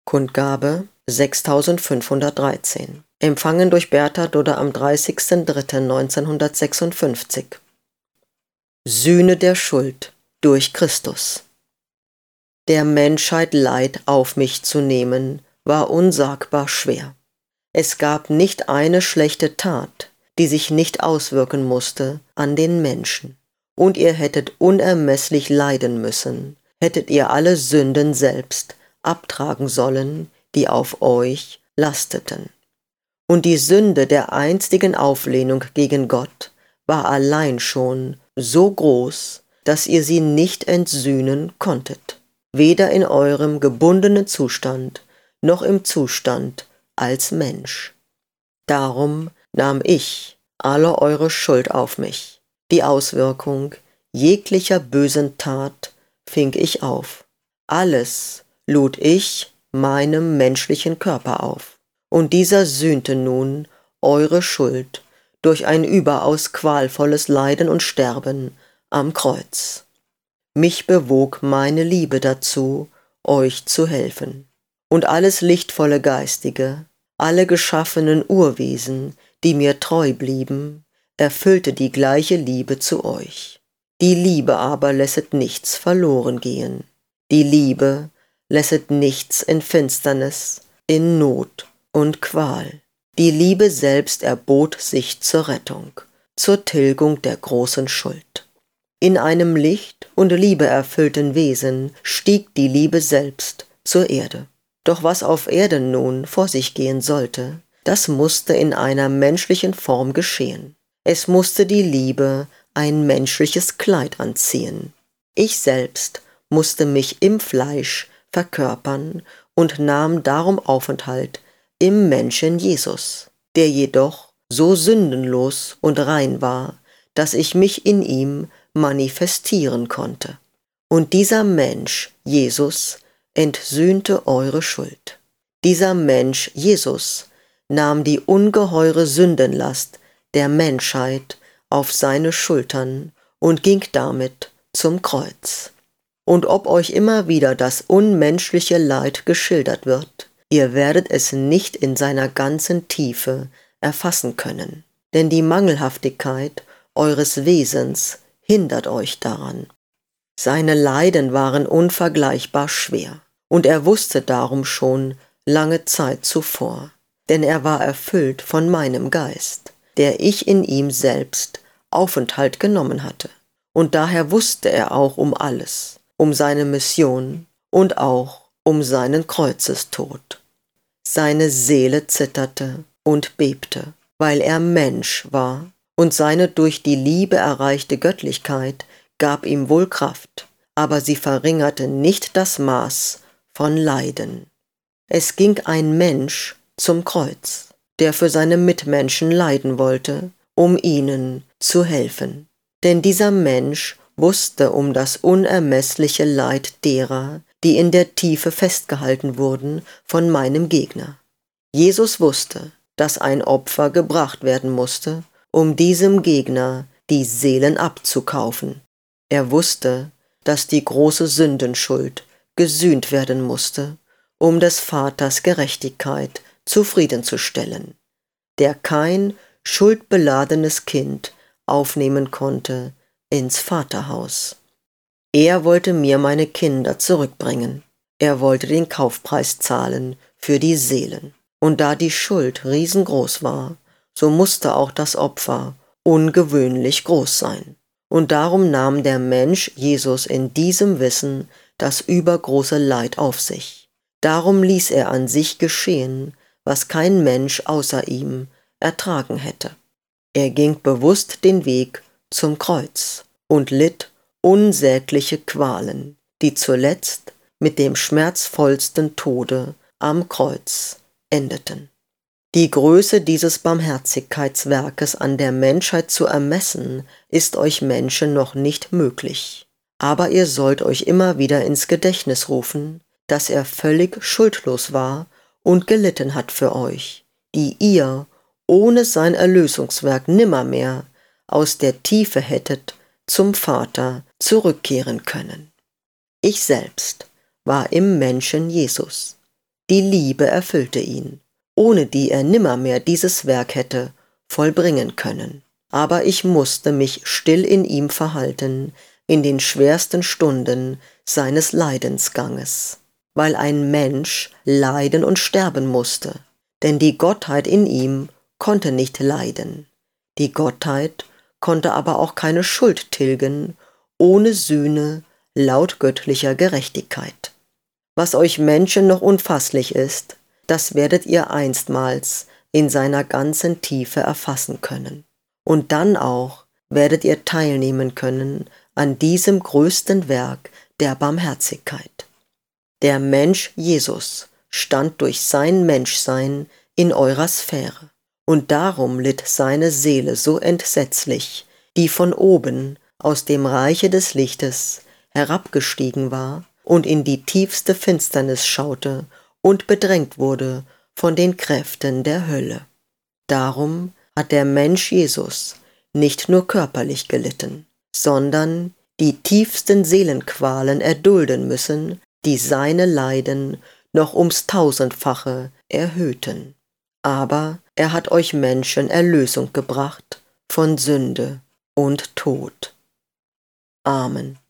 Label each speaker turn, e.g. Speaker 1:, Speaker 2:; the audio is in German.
Speaker 1: Kundgabe 6513. Empfangen durch Bertha Dodder am 30.03.1956. Sühne der Schuld durch Christus. Der Menschheit Leid auf mich zu nehmen, war unsagbar schwer. Es gab nicht eine schlechte Tat, die sich nicht auswirken musste an den Menschen. Und ihr hättet unermesslich leiden müssen, hättet ihr alle Sünden selbst abtragen sollen, die auf euch lasteten. Und die Sünde der einstigen Auflehnung gegen Gott war allein schon so groß, dass ihr sie nicht entsühnen konntet, weder in eurem gebundenen Zustand, noch im Zustand als Mensch. Darum nahm ich alle eure Schuld auf mich. Die Auswirkung jeglicher bösen Tat fing ich auf. Alles lud ich meinem menschlichen Körper auf. Und dieser sühnte nun eure Schuld durch ein überaus qualvolles Leiden und Sterben am Kreuz. Mich bewog meine Liebe dazu, euch zu helfen. Und alles lichtvolle Geistige, alle geschaffenen Urwesen, die mir treu blieben, erfüllte die gleiche Liebe zu euch. Die Liebe aber lässet nichts verloren gehen. Die Liebe lässet nichts in Finsternis, in Not und Qual. Die Liebe selbst erbot sich zur Rettung, zur Tilgung der großen Schuld. In einem Licht und liebeerfüllten Wesen stieg die Liebe selbst zur Erde. Doch was auf Erden nun vor sich gehen sollte, das musste in einer menschlichen Form geschehen. Es musste die Liebe ein menschliches Kleid anziehen. Ich selbst musste mich im Fleisch verkörpern und nahm darum Aufenthalt im Menschen Jesus, der jedoch so sündenlos und rein war, dass ich mich in ihm manifestieren konnte. Und dieser Mensch, Jesus, entsühnte eure Schuld. Dieser Mensch, Jesus, nahm die ungeheure Sündenlast der Menschheit auf seine Schultern und ging damit zum Kreuz. Und ob euch immer wieder das unmenschliche Leid geschildert wird, ihr werdet es nicht in seiner ganzen Tiefe erfassen können, denn die Mangelhaftigkeit eures Wesens hindert euch daran. Seine Leiden waren unvergleichbar schwer, und er wusste darum schon lange Zeit zuvor, denn er war erfüllt von meinem Geist, der ich in ihm selbst Aufenthalt genommen hatte. Und daher wusste er auch um alles, um seine Mission und auch um seinen Kreuzestod. Seine Seele zitterte und bebte, weil er Mensch war, und seine durch die Liebe erreichte Göttlichkeit gab ihm wohl Kraft, aber sie verringerte nicht das Maß von Leiden. Es ging ein Mensch zum Kreuz, der für seine Mitmenschen leiden wollte, um ihnen zu helfen. Denn dieser Mensch wusste um das unermessliche Leid derer, die in der Tiefe festgehalten wurden von meinem Gegner. Jesus wusste, dass ein Opfer gebracht werden musste, um diesem Gegner die Seelen abzukaufen. Er wusste, dass die große Sündenschuld gesühnt werden musste, um des Vaters Gerechtigkeit zufriedenzustellen, der kein schuldbeladenes Kind aufnehmen konnte ins Vaterhaus. Er wollte mir meine Kinder zurückbringen. Er wollte den Kaufpreis zahlen für die Seelen. Und da die Schuld riesengroß war, so musste auch das Opfer ungewöhnlich groß sein. Und darum nahm der Mensch Jesus in diesem Wissen das übergroße Leid auf sich. Darum ließ er an sich geschehen, was kein Mensch außer ihm ertragen hätte. Er ging bewusst den Weg zum Kreuz und litt unsägliche Qualen, die zuletzt mit dem schmerzvollsten Tode am Kreuz endeten. Die Größe dieses Barmherzigkeitswerkes an der Menschheit zu ermessen, ist euch Menschen noch nicht möglich. Aber ihr sollt euch immer wieder ins Gedächtnis rufen, dass er völlig schuldlos war und gelitten hat für euch, die ihr ohne sein Erlösungswerk nimmermehr aus der Tiefe hättet zum Vater zurückkehren können. Ich selbst war im Menschen Jesus, Die Liebe erfüllte ihn, ohne die er nimmermehr dieses Werk hätte vollbringen können. Aber ich musste mich still in ihm verhalten, in den schwersten Stunden seines Leidensganges, weil ein Mensch leiden und sterben musste, denn die Gottheit in ihm konnte nicht leiden. Die Gottheit konnte aber auch keine Schuld tilgen, ohne Sühne laut göttlicher Gerechtigkeit. Was euch Menschen noch unfasslich ist, das werdet ihr einstmals in seiner ganzen Tiefe erfassen können. Und dann auch werdet ihr teilnehmen können an diesem größten Werk der Barmherzigkeit. Der Mensch Jesus stand durch sein Menschsein in eurer Sphäre. Und darum litt seine Seele so entsetzlich, die von oben aus dem Reiche des Lichtes herabgestiegen war und in die tiefste Finsternis schaute und bedrängt wurde von den Kräften der Hölle. Darum hat der Mensch Jesus nicht nur körperlich gelitten, sondern die tiefsten Seelenqualen erdulden müssen, die seine Leiden noch ums tausendfache erhöhten. Aber er hat euch Menschen Erlösung gebracht von Sünde und Tod. Amen.